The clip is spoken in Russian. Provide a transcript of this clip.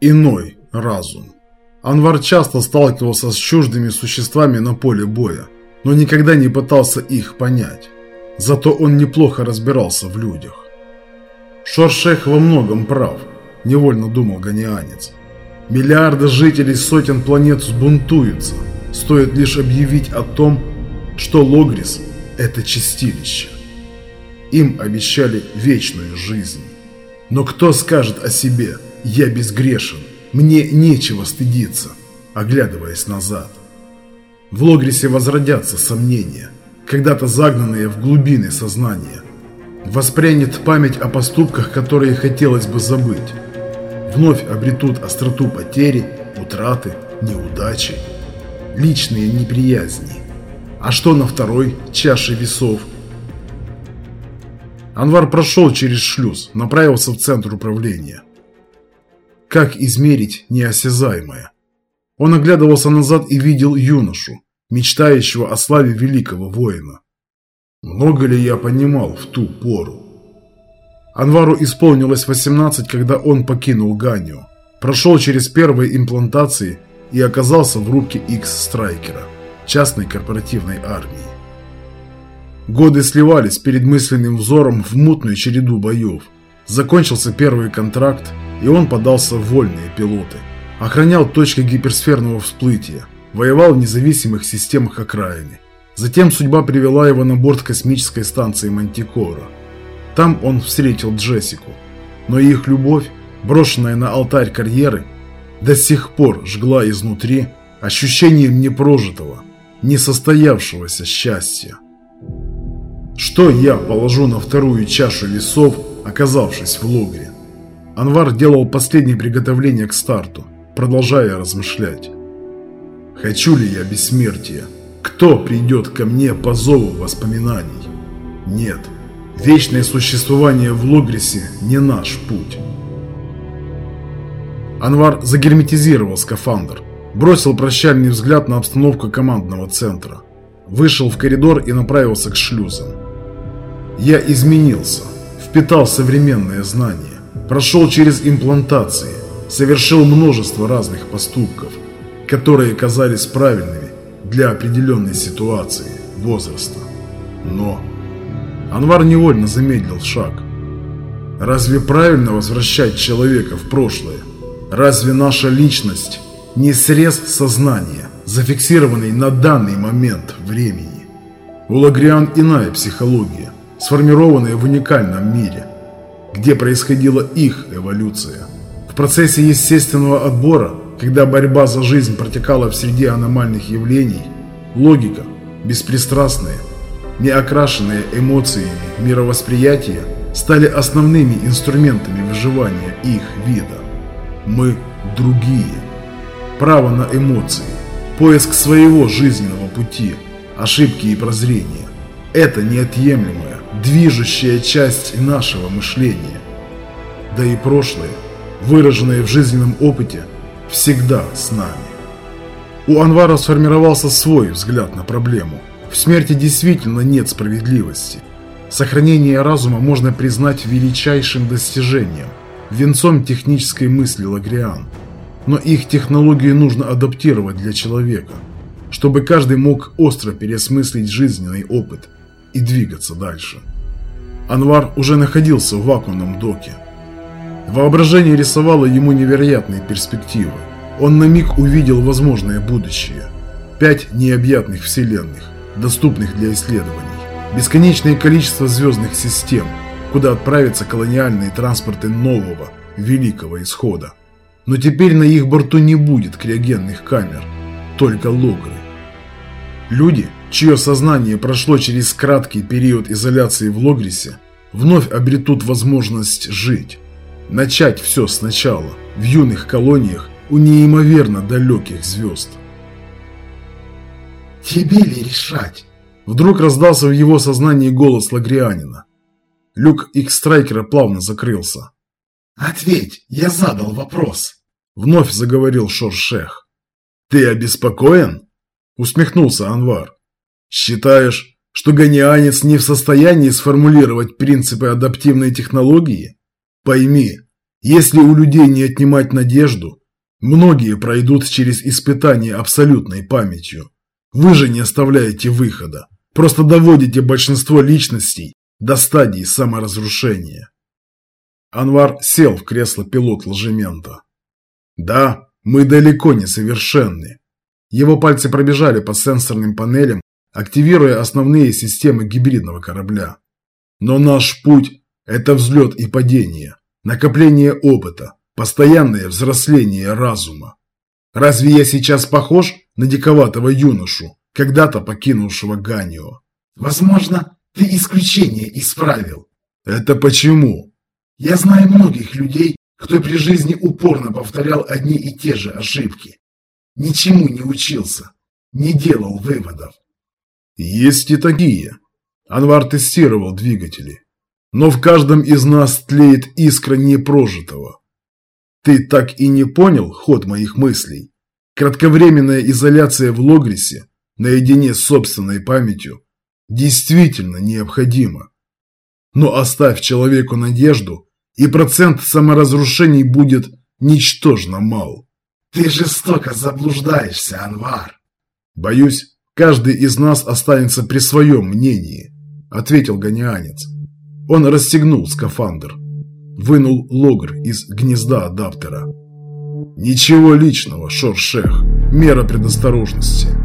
Иной разум. Анвар часто сталкивался с чуждыми существами на поле боя, но никогда не пытался их понять. Зато он неплохо разбирался в людях. Шор-Шех во многом прав, невольно думал ганианец. Миллиарды жителей сотен планет взбунтуются, стоит лишь объявить о том, что Логрис – это чистилище. Им обещали вечную жизнь. Но кто скажет о себе «я безгрешен, мне нечего стыдиться», оглядываясь назад? В Логрисе возродятся сомнения, когда-то загнанные в глубины сознания. Воспрянет память о поступках, которые хотелось бы забыть. Вновь обретут остроту потери, утраты, неудачи, личные неприязни. А что на второй чаше весов? Анвар прошел через шлюз, направился в центр управления. Как измерить неосязаемое? Он оглядывался назад и видел юношу, мечтающего о славе великого воина. Много ли я понимал в ту пору? Анвару исполнилось 18, когда он покинул Ганию, прошел через первые имплантации и оказался в рубке X-Страйкера, частной корпоративной армии. Годы сливались перед мысленным взором в мутную череду боев. Закончился первый контракт, и он подался в вольные пилоты. Охранял точки гиперсферного всплытия, воевал в независимых системах окраины. Затем судьба привела его на борт космической станции Мантикора. Там он встретил Джессику, но их любовь, брошенная на алтарь карьеры, до сих пор жгла изнутри ощущением непрожитого, несостоявшегося счастья. Что я положу на вторую чашу весов, оказавшись в Логре? Анвар делал последние приготовления к старту, продолжая размышлять. Хочу ли я бессмертия? Кто придет ко мне по зову воспоминаний? Нет, вечное существование в Логрисе не наш путь. Анвар загерметизировал скафандр, бросил прощальный взгляд на обстановку командного центра, вышел в коридор и направился к шлюзам. Я изменился, впитал современные знания, прошел через имплантации, совершил множество разных поступков, которые казались правильными для определенной ситуации, возраста. Но Анвар невольно замедлил шаг. Разве правильно возвращать человека в прошлое? Разве наша личность не срез сознания, зафиксированный на данный момент времени? У лагриан иная психология, сформированная в уникальном мире, где происходила их эволюция. В процессе естественного отбора, когда борьба за жизнь протекала в среде аномальных явлений, логика, беспристрастная, не окрашенная эмоциями мировосприятия стали основными инструментами выживания их вида. Мы другие. Право на эмоции, поиск своего жизненного пути, ошибки и прозрения – это неотъемлемая, движущая часть нашего мышления. Да и прошлое, выраженное в жизненном опыте, всегда с нами. У Анвара сформировался свой взгляд на проблему. В смерти действительно нет справедливости. Сохранение разума можно признать величайшим достижением, венцом технической мысли лагриан. Но их технологию нужно адаптировать для человека, чтобы каждый мог остро переосмыслить жизненный опыт и двигаться дальше. Анвар уже находился в вакуумном доке. Воображение рисовало ему невероятные перспективы. Он на миг увидел возможное будущее. 5 необъятных вселенных, доступных для исследований. Бесконечное количество звездных систем, куда отправятся колониальные транспорты нового, великого исхода. Но теперь на их борту не будет криогенных камер, только логры. Люди, чье сознание прошло через краткий период изоляции в Логрисе, вновь обретут возможность жить. Начать все сначала, в юных колониях у неимоверно далеких звезд. «Тебе ли решать?» Вдруг раздался в его сознании голос лагрианина. Люк X-Страйкера плавно закрылся. «Ответь, я задал вопрос!» Вновь заговорил Шор-Шех. «Ты обеспокоен?» Усмехнулся Анвар. «Считаешь, что ганианец не в состоянии сформулировать принципы адаптивной технологии? Пойми, Если у людей не отнимать надежду, многие пройдут через испытание абсолютной памятью. Вы же не оставляете выхода, просто доводите большинство личностей до стадии саморазрушения. Анвар сел в кресло пилот ложемента. Да, мы далеко не совершенны. Его пальцы пробежали по сенсорным панелям, активируя основные системы гибридного корабля. Но наш путь – это взлет и падение, накопление опыта, постоянное взросление разума. Разве я сейчас похож на диковатого юношу, когда-то покинувшего Ганио? Возможно, ты исключение исправил. Это почему? Я знаю многих людей, кто при жизни упорно повторял одни и те же ошибки. Ничему не учился, не делал выводов. Есть и такие. Анвар тестировал двигатели. Но в каждом из нас тлеет искра непрожитого. Ты так и не понял ход моих мыслей? Кратковременная изоляция в Логрисе, наедине с собственной памятью, действительно необходима. Но оставь человеку надежду, и процент саморазрушений будет ничтожно мал. Ты жестоко заблуждаешься, Анвар. Боюсь, каждый из нас останется при своем мнении, ответил ганианец. Он расстегнул скафандр, вынул логр из гнезда адаптера. Ничего личного, Шор-Шех, мера предосторожности.